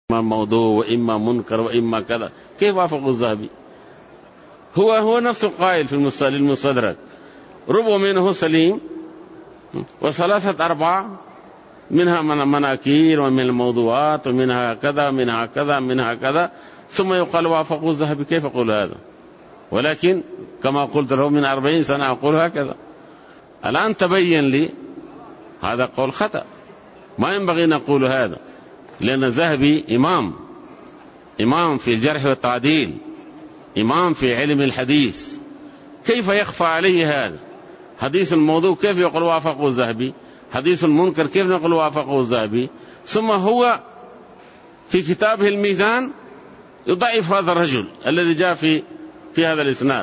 إما موضوع وإما منكر وإما كذا، كيف وافق الذهبي؟ هو نفسه قائل في المستدرك ربع منه سليم وثلاثة أرباع منها مناكير ومن الموضوعات ومنها كذا منها كذا منها كذا، ثم يقال وافق الذهبي. كيف أقول هذا؟ ولكن كما قلت له من 40 سنة أقول هكذا. الآن تبين لي هذا قول خطأ، ما ينبغي نقول هذا، لأن الذهبي إمام في الجرح والتعديل، إمام في علم الحديث، كيف يخفى عليه هذا؟ حديث الموضوع كيف يقول وافقه الذهبي؟ حديث المنكر كيف نقول وافقه الذهبي؟ ثم هو في كتابه الميزان يضعف هذا الرجل الذي جاء في هذا الإسناد،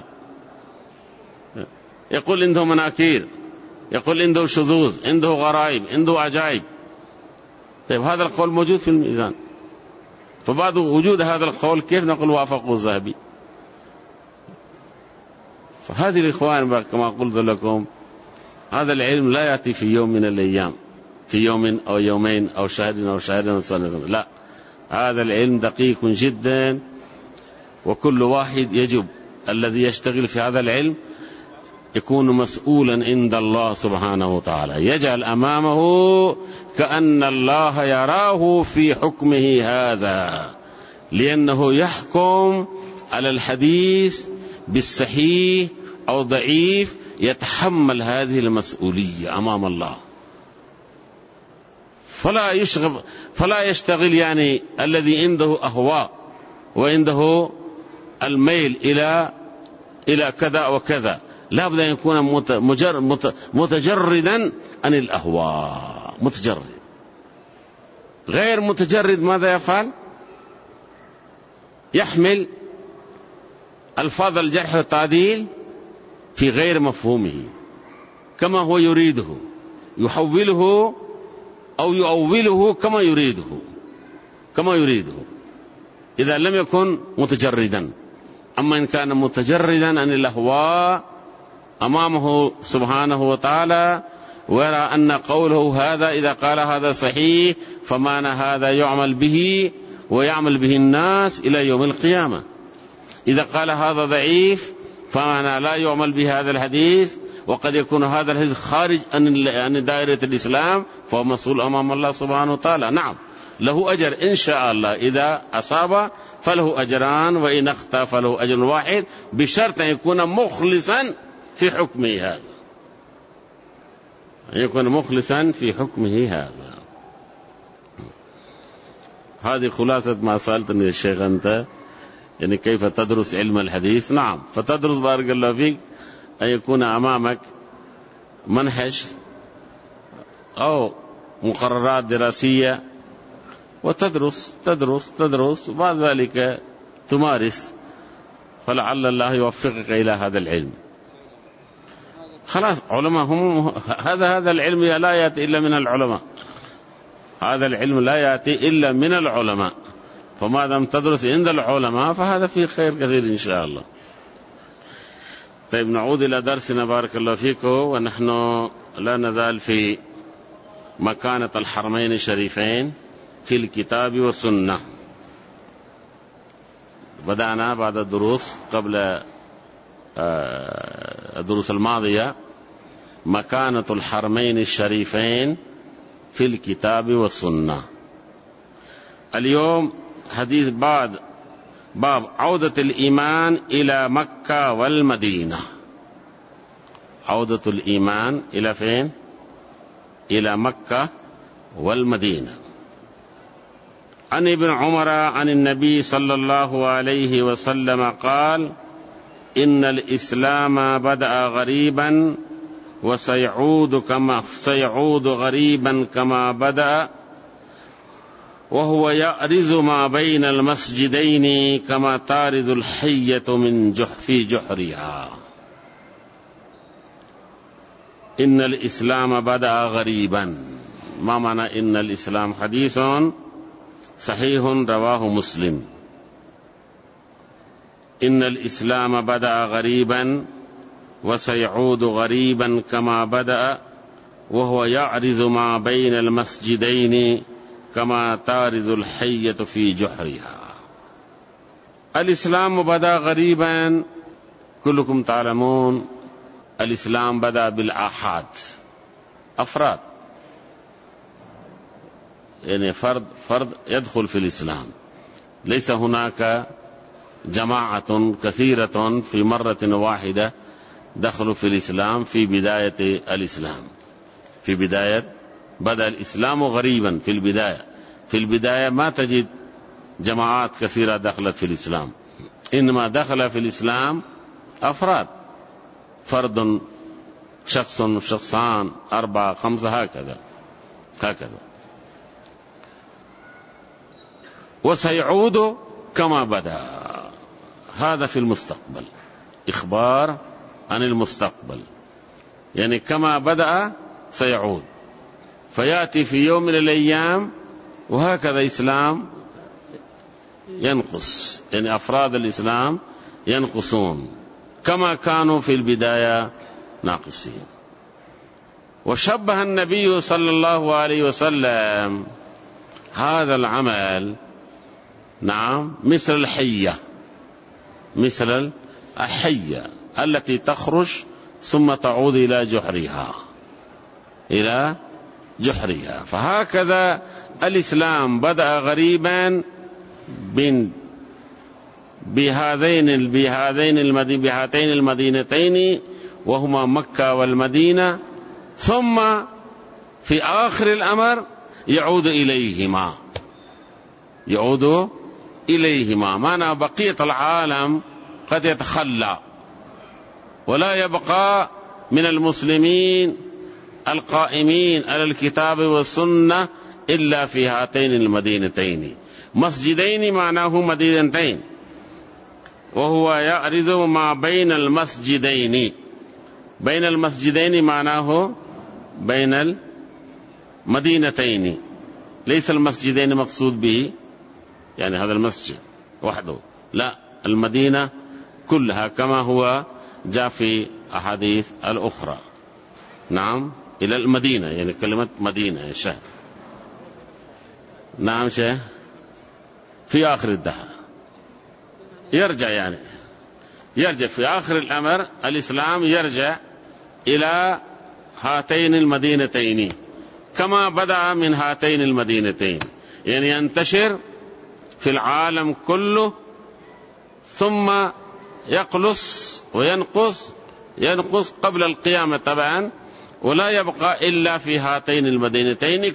يقول عنده مناكير، يقول عنده شذوذ، عنده غرائب، عنده عجائب. طيب هذا القول موجود في الميزان، فبعد وجود هذا القول كيف نقول وافقه الذهبي؟ فهذه الإخوان كما قلت لكم هذا العلم لا يأتي في يوم من الأيام، في يوم أو يومين أو شهر أو شهرين أو سنة، لا، هذا العلم دقيق جدا، وكل واحد يجب الذي يشتغل في هذا العلم يكون مسؤولا عند الله سبحانه وتعالى، يجعل أمامه كأن الله يراه في حكمه هذا، لأنه يحكم على الحديث بالصحيح أو ضعيف، يتحمل هذه المسؤولية أمام الله، فلا يشتغل يعني الذي عنده أهواء وعنده الميل إلى كذا وكذا، لا بد أن يكون متجردا عن الأهواء، متجرد. غير متجرد ماذا يفعل؟ يحمل ألفاظ الجرح والتعديل في غير مفهومه كما هو يريده، يحوله أو يؤوله كما يريده إذا لم يكن متجردا. أما إن كان متجردا عن الأهواء أمامه سبحانه وتعالى، ويرى أن قوله هذا إذا قال هذا صحيح فمعنى هذا يعمل به ويعمل به الناس إلى يوم القيامة، إذا قال هذا ضعيف فمعنى لا يعمل به هذا الحديث، وقد يكون هذا الحديث خارج عن دائرة الإسلام، فهو مسؤول أمام الله سبحانه وتعالى. نعم له أجر إن شاء الله، إذا أصاب فله أجران، وإن أخطأ فله أجر واحد، بشرط أن يكون مخلصا في حكمه هذا، أن يكون مخلصا في حكمه هذا. هذه خلاصة ما سألتني الشيخ أنت، يعني كيف تدرس علم الحديث. نعم، فتدرس بارك الله فيك أن يكون أمامك منهج أو مقررات دراسية، وتدرس وبعد ذلك تمارس، فلعل الله يوفقك إلى هذا العلم. خلاص علماء هم هذا العلم لا يأتي إلا من العلماء، هذا العلم لا يأتي إلا من العلماء، فما دام تدرس عند العلماء فهذا فيه خير كثير إن شاء الله. طيب نعود إلى درسنا بارك الله فيكم، ونحن لا نزال في مكانة الحرمين الشريفين في الكتاب والسنة. بدأنا بعد الدروس قبل الدروس الماضية مكانة الحرمين الشريفين في الكتاب والسنة. اليوم حديث بعد باب عودة الإيمان إلى مكة والمدينة. عودة الإيمان إلى فين؟ إلى مكة والمدينة. عن ابن عمر عن النبي صلى الله عليه وسلم قال: إن الإسلام بدأ غريبا وسيعود غريبا كما بدأ، وهو يأرز ما بين المسجدين كما تارز الحية من في جحرها. إن الإسلام بدأ غريبا، ما معنى إن الإسلام؟ حديث صحيح رواه مسلم. إن الإسلام بدأ غريبا وسيعود غريبا كما بدأ، وهو يعرز ما بين المسجدين كما تارز الحية في جحرها. الإسلام بدأ غريبا، كلكم تعلمون الإسلام بدأ بالآحاد، أفراد، يعني فرد يدخل في الإسلام، ليس هناك جماعة كثيرة في مرة واحدة دخلوا في الإسلام في بداية الإسلام. في بداية بدأ الإسلام غريبا، في البداية ما تجد جماعات كثيرة دخلت في الإسلام، إنما دخل في الإسلام أفراد، فرد، شخص، شخصان، 4، 5، هكذا. وسيعود كما بدأ. هذا في المستقبل، إخبار عن المستقبل، يعني كما بدأ سيعود، فيأتي في يوم من الأيام وهكذا إسلام ينقص، يعني أفراد الإسلام ينقصون كما كانوا في البداية ناقصين. وشبه النبي صلى الله عليه وسلم هذا العمل، نعم، مثل الحية التي تخرج ثم تعود إلى جحرها. فهكذا الإسلام بدأ غريبا بهاتين المدينتين وهما مكة والمدينة، ثم في آخر الأمر يعود إليهما. معنى بقية العالم قد يتخلى ولا يبقى من المسلمين القائمين على الكتاب والسنة إلا في هاتين المدينتين. مسجدين معناه مدينتين، وهو يعرض ما بين المسجدين معناه بين المدينتين، ليس المسجدين مقصود به يعني هذا المسجد وحده، لا، المدينة كلها كما هو جاء في أحاديث الأخرى. نعم، إلى المدينة، يعني كلمة مدينة يا شيخ. نعم شيخ، في آخر الدهر يرجع في آخر الأمر الإسلام يرجع إلى هاتين المدينتين كما بدأ من هاتين المدينتين، يعني ينتشر في العالم كله، ثم يقلص ينقص قبل القيامة طبعا، ولا يبقى إلا في هاتين المدينتين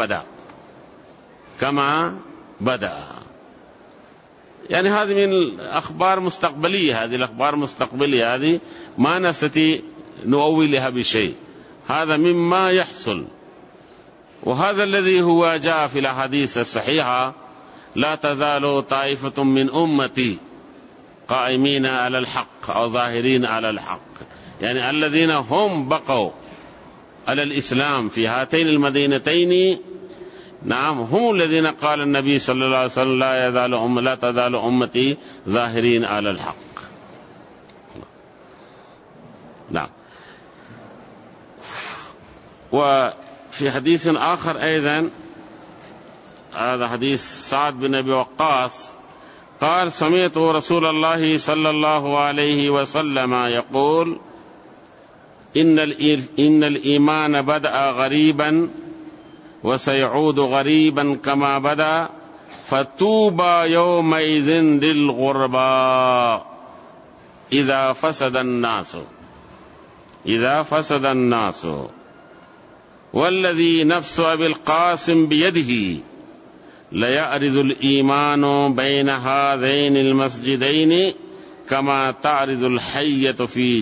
كما بدأ. يعني هذه من الأخبار مستقبلية، هذه الأخبار مستقبلية، هذه ما نستطيع نؤولها بشيء، هذا مما يحصل. وهذا الذي هو جاء في الأحاديث الصحيحة: لا تزال طائفة من أمتي قائمين على الحق أو ظاهرين على الحق، يعني الذين هم بقوا على الإسلام في هاتين المدينتين، نعم، هم الذين قال النبي صلى الله عليه وسلم: لا تزال أمتي ظاهرين على الحق. نعم. وفي حديث آخر أيضا، هذا حديث سعد بن أبي وقاص قال: سمعت رسول الله صلى الله عليه وسلم يقول: إن الإيمان بدأ غريبا وسيعود غريبا كما بدأ، فتوبى يومئذ للغرباء إذا فسد الناس والذي نفس أبي القاسم بيده ليأرز الإيمان بين هذين المسجدين كما تعرض الحية في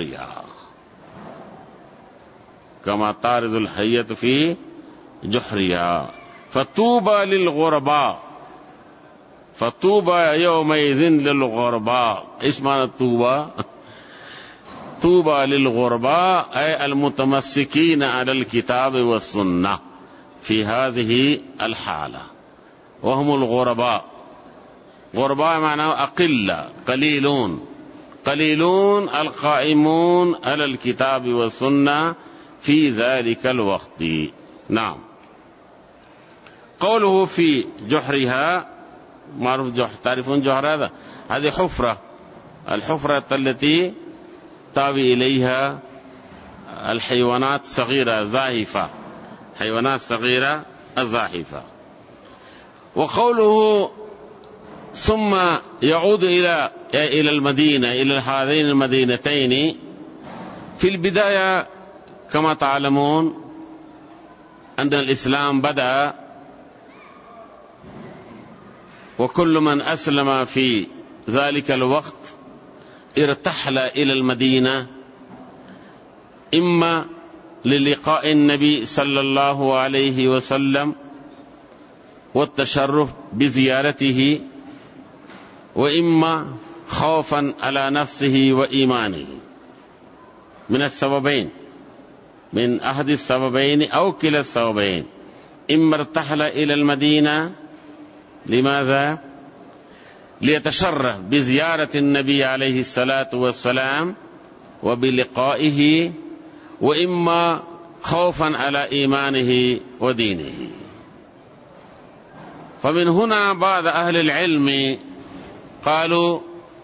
جحرها، فطوبى للغرباء، فطوبى يومئذ للغرباء. إيش معنى الطوبى؟ طوبى للغرباء أي المتمسكين على الكتاب والسنة في هذه الحالة، وهم الغرباء. غرباء معناه أقلة، قليلون القائمون على الكتاب والسنة في ذلك الوقت. نعم. قوله في جحرها، معروف جحر، تعرفون جحر هذا؟ هذه حفرة، الحفرة التي تاوي إليها الحيوانات الصغيرة الزاحفة، حيوانات صغيرة الزاحفة. وقوله ثم يعود إلى المدينة، إلى هذين المدينتين، في البداية كما تعلمون أن الإسلام بدأ، وكل من أسلم في ذلك الوقت ارتحل إلى المدينة، إما للقاء النبي صلى الله عليه وسلم والتشرف بزيارته، وإما خوفا على نفسه وإيمانه، من السببين، من أحد السببين أو كلا السببين. إما ارتحل إلى المدينة، لماذا؟ ليتشرف بزيارة النبي عليه الصلاة والسلام وبلقائه، وإما خوفا على إيمانه ودينه. فمن هنا بعض أهل العلم قالوا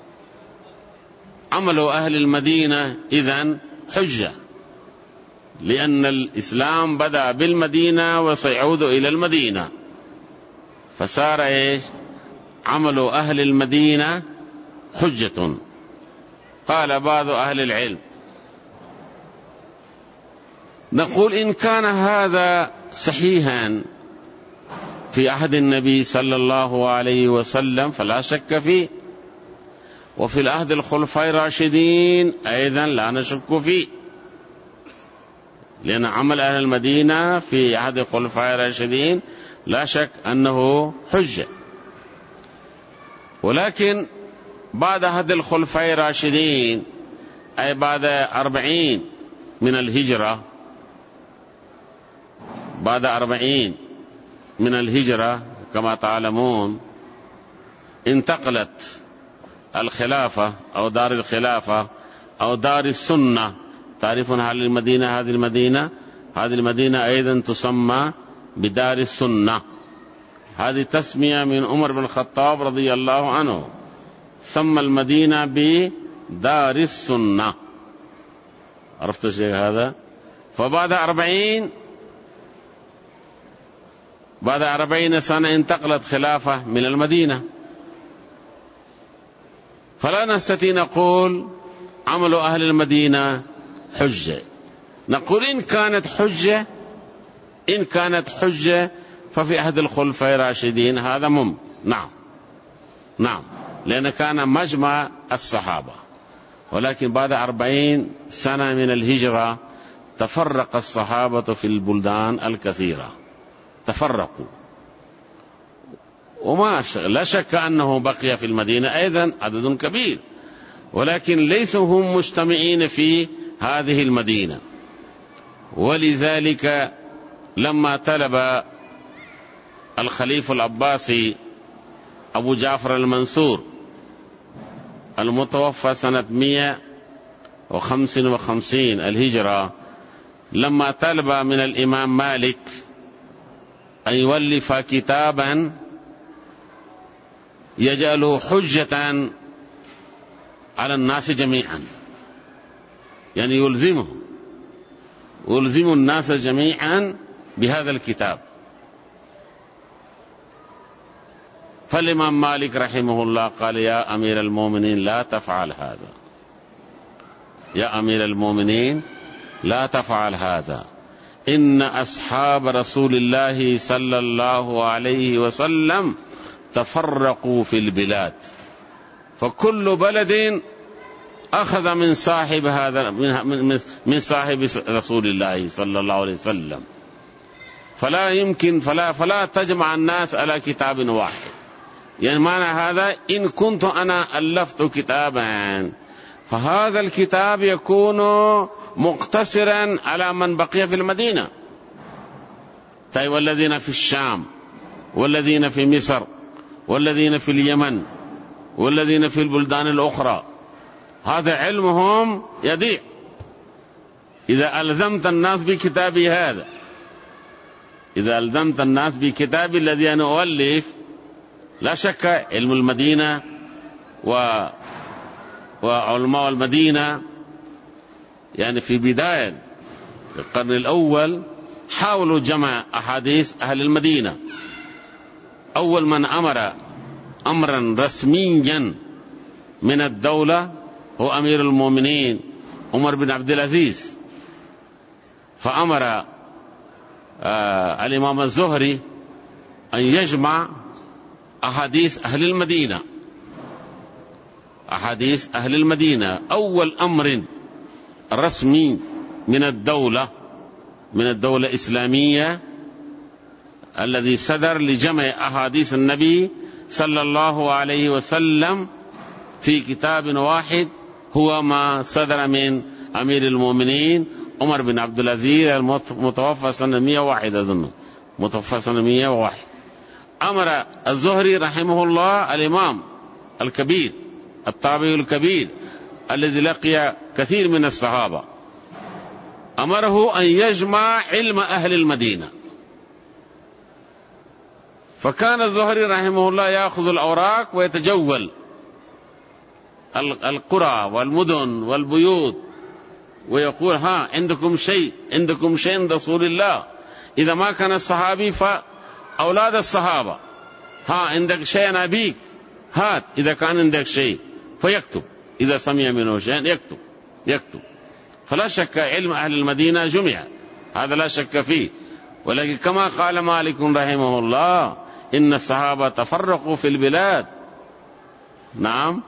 عمل أهل المدينة إذن حجة، لأن الإسلام بدأ بالمدينة وسيعود إلى المدينة، فصار عمل أهل المدينة حجة. قال بعض أهل العلم نقول إن كان هذا صحيحا في عهد النبي صلى الله عليه وسلم فلا شك فيه، وفي العهد الخلفاء الراشدين أيضا لا نشك فيه، لأن عمل أهل المدينة في عهد الخلفاء الراشدين لا شك أنه حجة. ولكن بعد عهد الخلفاء الراشدين، أي بعد 40 من الهجرة، بعد 40 من الهجرة كما تعلمون انتقلت الخلافة أو دار الخلافة أو دار السنة. تعرفون هذه المدينة أيضا تسمى بدار السنة. هذه تسمية من عمر بن الخطاب رضي الله عنه، سمى المدينة بدار السنة. عرفت الشيء هذا؟ فبعد 40 سنة انتقلت خلافة من المدينة، فلا نستطيع نقول عمل أهل المدينة حجة. نقول إن كانت حجة ففي عهد الخلفاء الراشدين هذا نعم، لأن كان مجمع الصحابة. ولكن بعد 40 سنة من الهجرة تفرق الصحابة في البلدان الكثيرة، تفرقوا، لا شك أنه بقي في المدينة أيضا عدد كبير، ولكن ليسوا هم مجتمعين في هذه المدينة. ولذلك لما طلب الخليفة العباسي أبو جعفر المنصور المتوفى سنة 155 الهجرة، لما طلب من الإمام مالك أن يولف كتابا يجعله حجة على الناس جميعا، يعني يلزم الناس جميعا بهذا الكتاب، فالإمام مالك رحمه الله قال يا أمير المؤمنين لا تفعل هذا، يا أمير المؤمنين لا تفعل هذا، إن أصحاب رسول الله صلى الله عليه وسلم تفرقوا في البلاد، فكل بلد أخذ من صاحب هذا من صاحب رسول الله صلى الله عليه وسلم، فلا يمكن فلا تجمع الناس على كتاب واحد. يعني معنى هذا إن كنت أنا ألفت كتابا فهذا الكتاب يكون مقتصرا على من بقي في المدينة. طيب والذين في الشام والذين في مصر والذين في اليمن والذين في البلدان الأخرى، هذا علمهم يضيع إذا ألزمت الناس بكتابي هذا. إذا ألزمت الناس بكتابي الذي أنا أؤلف، لا شك علم المدينة وعلماء المدينة يعني في بداية القرن الأول حاولوا جمع أحاديث أهل المدينة. أول من أمر أمرا رسميا من الدولة هو أمير المؤمنين عمر بن عبد العزيز، فأمر الإمام الزهري أن يجمع أحاديث أهل المدينة. أحاديث أهل المدينة أول أمر رسمي من الدولة الإسلامية الذي صدر لجمع أحاديث النبي صلى الله عليه وسلم في كتاب واحد، هو ما صدر من أمير المؤمنين عمر بن عبد العزيز المتوفى سنة 101 أظن، متوفى سنة 101. أمر الزهري رحمه الله الإمام الكبير التابعي الكبير الذي لقي كثير من الصحابة، أمره أن يجمع علم أهل المدينة. فكان الزهري رحمه الله يأخذ الأوراق ويتجول القرى والمدن والبيوت ويقول ها عندكم شيء من رسول الله، إذا ما كان الصحابي فأولاد الصحابة، ها عندك شيء أبيك هات إذا كان عندك شيء، فيكتب إذا سمع منه شيء يكتب. فلا شك علم أهل المدينة جمع، هذا لا شك فيه. ولكن كما قال مالك رحمه الله إن الصحابة تفرقوا في البلاد، نعم،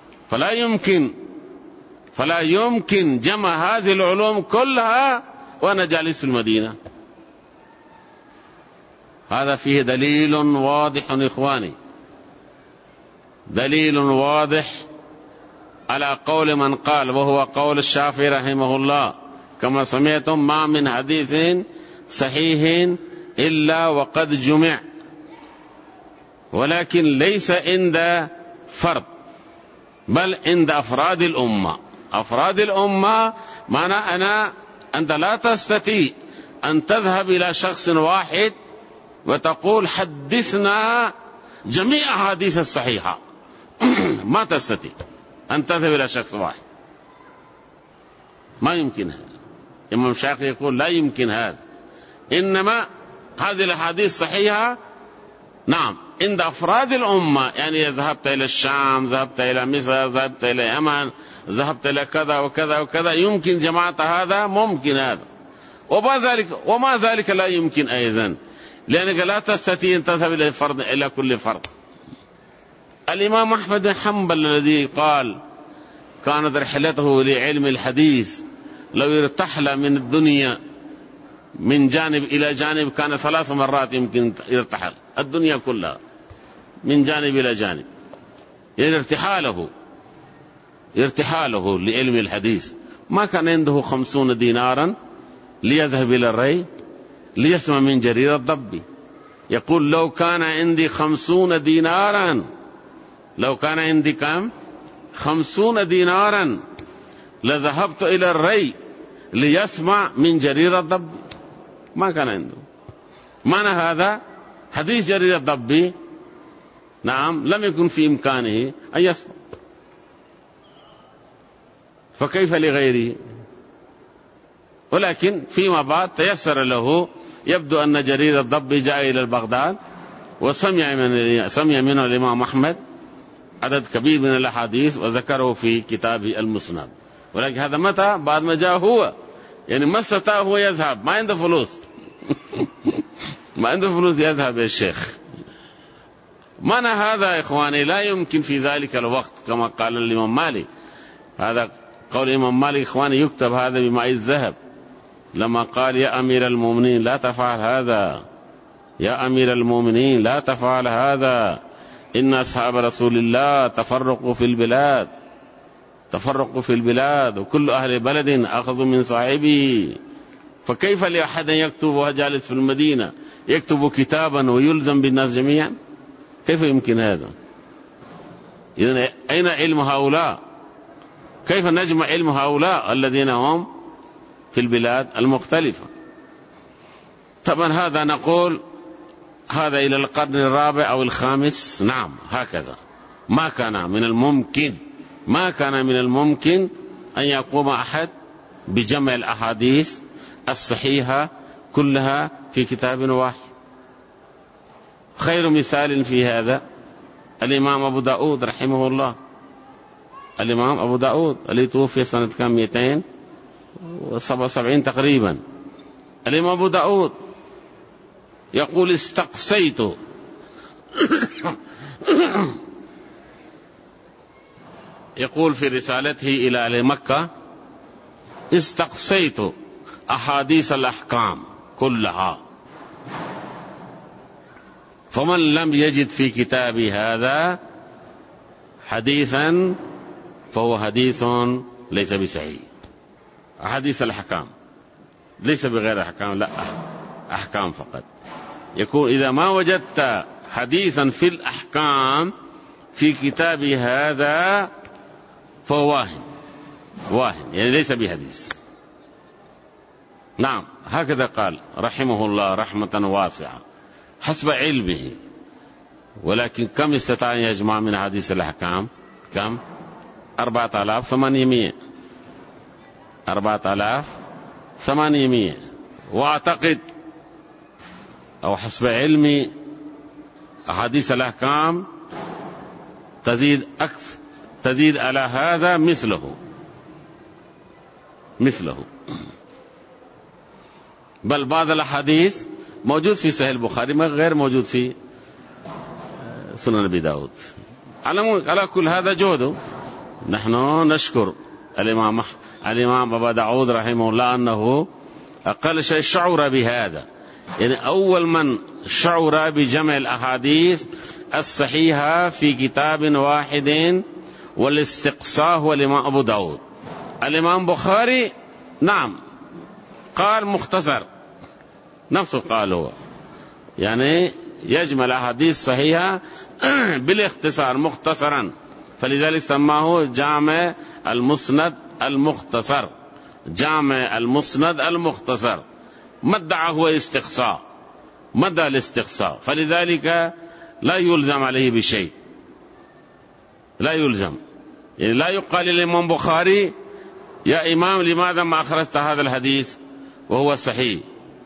فلا يمكن جمع هذه العلوم كلها وأنا جالس في المدينة. هذا فيه دليل واضح إخواني، دليل واضح على قول من قال، وهو قول الشافعي رحمه الله كما سمعتم: ما من حديث صحيح إلا وقد جمع، ولكن ليس عند فرد بل عند أفراد الأمة. أفراد الأمة معنى أنت لا تستطيع أن تذهب إلى شخص واحد وتقول حدثنا جميع أحاديث الصحيحة ما تستطيع أن تذهب إلى شخص واحد، ما يمكن هذا. الإمام الشافعي يقول لا يمكن هذا، إنما هذه الأحاديث صحيحة نعم عند أفراد الأمة، يعني ذهبت إلى الشام، ذهبت إلى مصر، ذهبت إلى يمن، ذهبت إلى كذا وكذا وكذا، يمكن جماعة هذا، ممكن هذا، وما ذلك لا يمكن أيضا، لأنك لا تستطيع أن تذهب إلى كل فرد. الإمام أحمد بن حنبل الذي قال كانت رحلته لعلم الحديث لو ارتحل من الدنيا من جانب إلى جانب كان 3 مرات يمكن يرتحل الدنيا كلها من جانب إلى جانب، يعني ارتحاله لعلم الحديث. ما كان عنده 50 دينارا ليذهب إلى الري ليسمع من جرير الضبي. يقول لو كان عندي 50 دينارا، لو كان عندي كم 50 دينارا لذهبت إلى الري ليسمع من جرير الضبي. ما كان عنده. معنى هذا حديث جرير الضبي نعم لم يكن في إمكانه أن يسمع، فكيف لغيره؟ ولكن فيما بعد تيسر له، يبدو أن جرير الضبي جاء إلى بغداد وسمع منه الإمام أحمد عدد كبير من الأحاديث وذكره في كتابه المسند. ولكن هذا متى؟ بعد ما جاء هو، يعني ما استطاع هو يذهب، ما عنده فلوس ما عنده فلوس يذهب يا الشيخ. معنى هذا يا إخواني لا يمكن في ذلك الوقت كما قال الإمام مالك. هذا قول الإمام مالك إخواني، يكتب هذا بماء الذهب لما قال يا أمير المؤمنين لا تفعل هذا، يا أمير المؤمنين لا تفعل هذا، إن أصحاب رسول الله تفرقوا في البلاد وكل أهل بلد أخذوا من صاحبه، فكيف لأحد يكتب وهو جالس في المدينة يكتب كتابا ويلزم بالناس جميعا؟ كيف يمكن هذا؟ إذن أين علم هؤلاء؟ كيف نجمع علم هؤلاء الذين هم في البلاد المختلفة؟ طبعا هذا نقول هذا إلى القرن الرابع أو الخامس، نعم هكذا. ما كان من الممكن أن يقوم أحد بجمع الأحاديث الصحيحة كلها في كتاب واحد. خير مثال في هذا الإمام أبو داود رحمه الله. الإمام أبو داود الذي توفي سنة 277 تقريبا. الإمام أبو داود يقول استقصيت يقول في رسالته إلى أهل مكة: استقصيت أحاديث الأحكام كلها، فمن لم يجد في كتابي هذا حديثا فهو حديث ليس بصحيح. أحاديث الأحكام ليس بغير أحكام، لا أحكام فقط. يكون إذا ما وجدت حديثا في الأحكام في كتابي هذا فهو واهن، يعني ليس بحديث. نعم هكذا قال رحمه الله رحمة واسعة حسب علمه. ولكن كم استطاع أن يجمع من حديث الأحكام؟ كم؟ 4800. 4800. وأعتقد أو حسب علمي أحاديث الأحكام تزيد على هذا مثله. بل بعض الأحاديث موجود في صحيح البخاري غير موجود في سنن أبي داود. على كل هذا جهده. نحن نشكر الإمام أبا داود رحمه الله أنه أقل شيء شعر بهذا، يعني أول من شعر بجمع الأحاديث الصحيحة في كتاب واحد والاستقصاء هو الإمام أبو داود. الإمام بخاري نعم قال مختصر، نفسه قال هو يعني يجمع الأحاديث صحيحة بالاختصار مختصرا، فلذلك سماه جامع المسند المختصر. جامع المسند المختصر. ما ادعى هو استقصاء، مدى الاستقصاء، فلذلك لا يلزم عليه بشيء، لا يلزم. يعني لا يقال للإمام بخاري يا إمام لماذا ما أخرجت هذا الحديث وهو صحيح.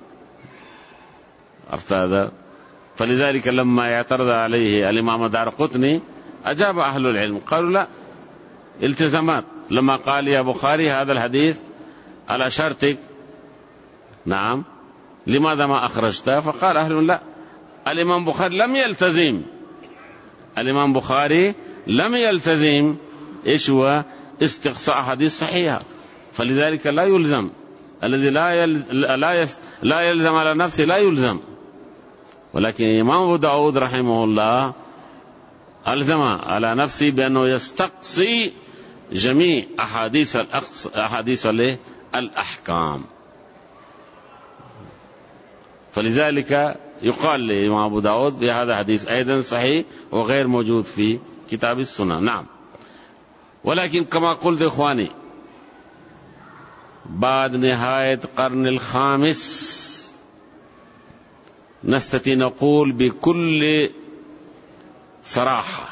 عرفت هذا؟ فلذلك لما يعترض عليه الإمام دارقطني أجاب أهل العلم قالوا لا، التزامات. لما قال يا بخاري هذا الحديث على شرطك، نعم، لماذا ما أخرجته؟ فقال أهل لا، الإمام بخاري لم يلتزم. الإمام بخاري لم يلتزم إيش هو استقصاء حديث صحيحة، فلذلك لا يلزم. الذي لا يلزم على نفسه لا يلزم. ولكن الإمام أبو داود رحمه الله ألزم على نفسه بأنه يستقصي جميع أحاديث الأحكام. فلذلك يقال لإمام أبو داود بهذا حديث أيضا صحيح وغير موجود في كتاب السنة. نعم. ولكن كما قلت إخواني بعد نهاية القرن الخامس نستطيع نقول بكل صراحة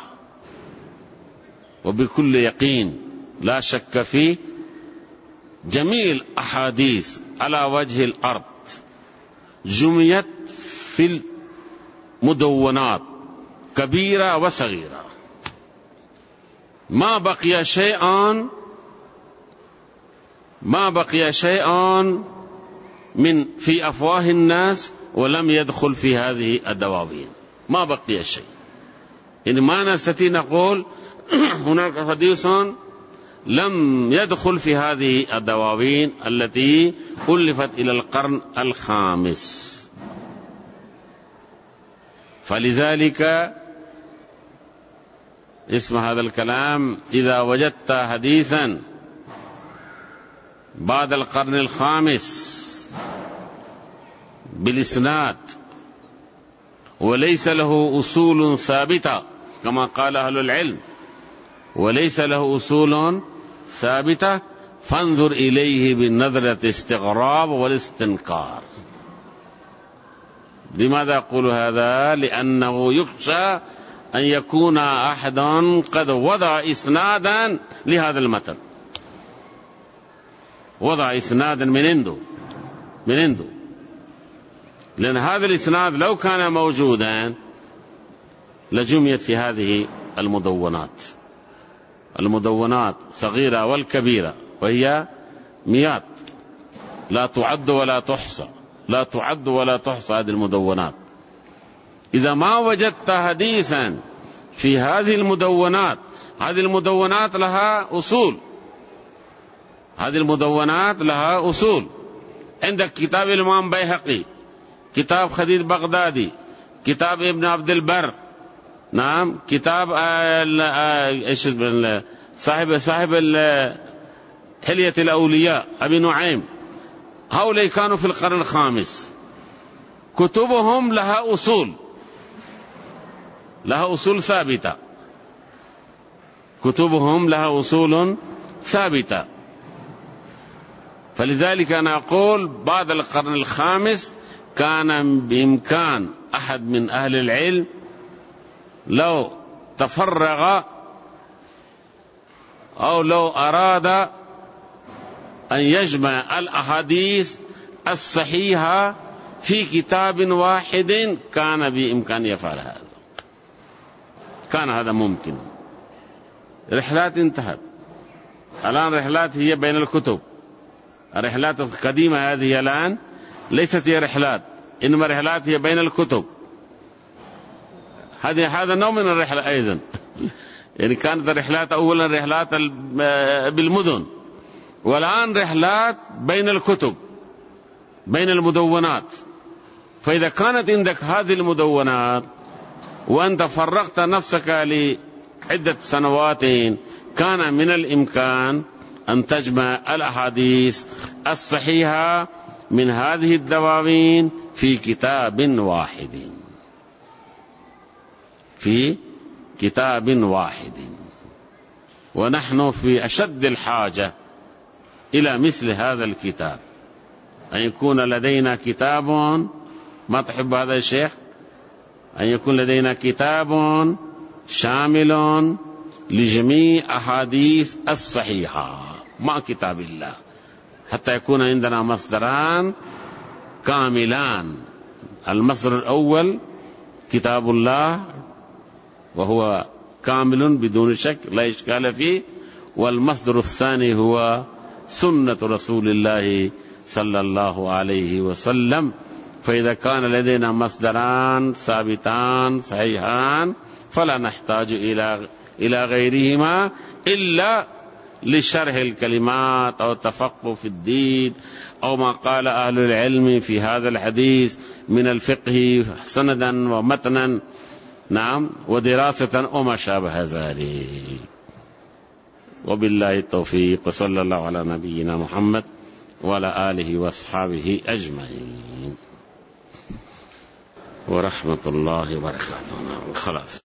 وبكل يقين لا شك فيه جميع الأحاديث على وجه الأرض جمعت في المدونات كبيرة وصغيرة، ما بقي شيء من في أفواه الناس ولم يدخل في هذه الدواوين، ما بقي شيء. يعني ما نستطيع نقول هناك حديث لم يدخل في هذه الدواوين التي ألفت إلى القرن الخامس. فلذلك اسم هذا الكلام إذا وجدت حديثا بعد القرن الخامس بالإسناد وليس له أصول ثابتة كما قال أهل العلم، وليس له أصول ثابتة، فانظر إليه بالنظرة الاستغراب والاستنكار. لماذا أقول هذا؟ لأنه يخشى أن يكون أحد قد وضع إسنادا لهذا المتن، وضع إسنادا من عنده، لأن هذا الإسناد لو كان موجودا لجميت في هذه المدونات صغيرة والكبيرة، وهي مئات لا تعد ولا تحصى هذه المدونات. إذا ما وجدت حديثا في هذه المدونات، هذه المدونات لها أصول. عندك كتاب الإمام بيهقي، كتاب خديج بغدادي، كتاب ابن عبد البر، نعم، كتاب صاحب حلية الأولياء أبي نعيم. هؤلاء كانوا في القرن الخامس، كتبهم لها أصول ثابتة، كتبهم لها أصول ثابتة. فلذلك أنا أقول بعد القرن الخامس كان بإمكان أحد من أهل العلم لو تفرغ أو لو أراد أن يجمع الأحاديث الصحيحة في كتاب واحد كان بإمكان يفعل هذا، كان هذا ممكن. رحلات انتهت، الآن رحلات هي بين الكتب. الرحلات القديمة هذه الآن ليست هي رحلات، إنما رحلات هي بين الكتب. هذا نوع من الرحلة أيضا. يعني كانت الرحلات أولا رحلات بالمدن، والآن رحلات بين الكتب، بين المدونات. فإذا كانت عندك هذه المدونات وأنت فرغت نفسك لعدة سنوات، كان من الإمكان أن تجمع الأحاديث الصحيحة من هذه الدواوين في كتاب واحد. ونحن في أشد الحاجة إلى مثل هذا الكتاب، أن يكون لدينا كتاب، ما تحب هذا يا شيخ؟ أن يكون لدينا كتاب شامل لجميع أحاديث الصحيحة مع كتاب الله، حتى يكون عندنا مصدران كاملان. المصدر الأول كتاب الله وهو كامل بدون شك لا إشكال فيه، والمصدر الثاني هو سنة رسول الله صلى الله عليه وسلم. فإذا كان لدينا مصدران ثابتان صحيحان فلا نحتاج إلى غيرهما إلا لشرح الكلمات أو التفقه في الدين أو ما قال أهل العلم في هذا الحديث من الفقه سندا ومتنا، نعم، ودراسة وما شابه ذلك. وبالله التوفيق، وصلى الله على نبينا محمد وعلى آله وأصحابه أجمعين، ورحمة الله وبركاته. خلاص.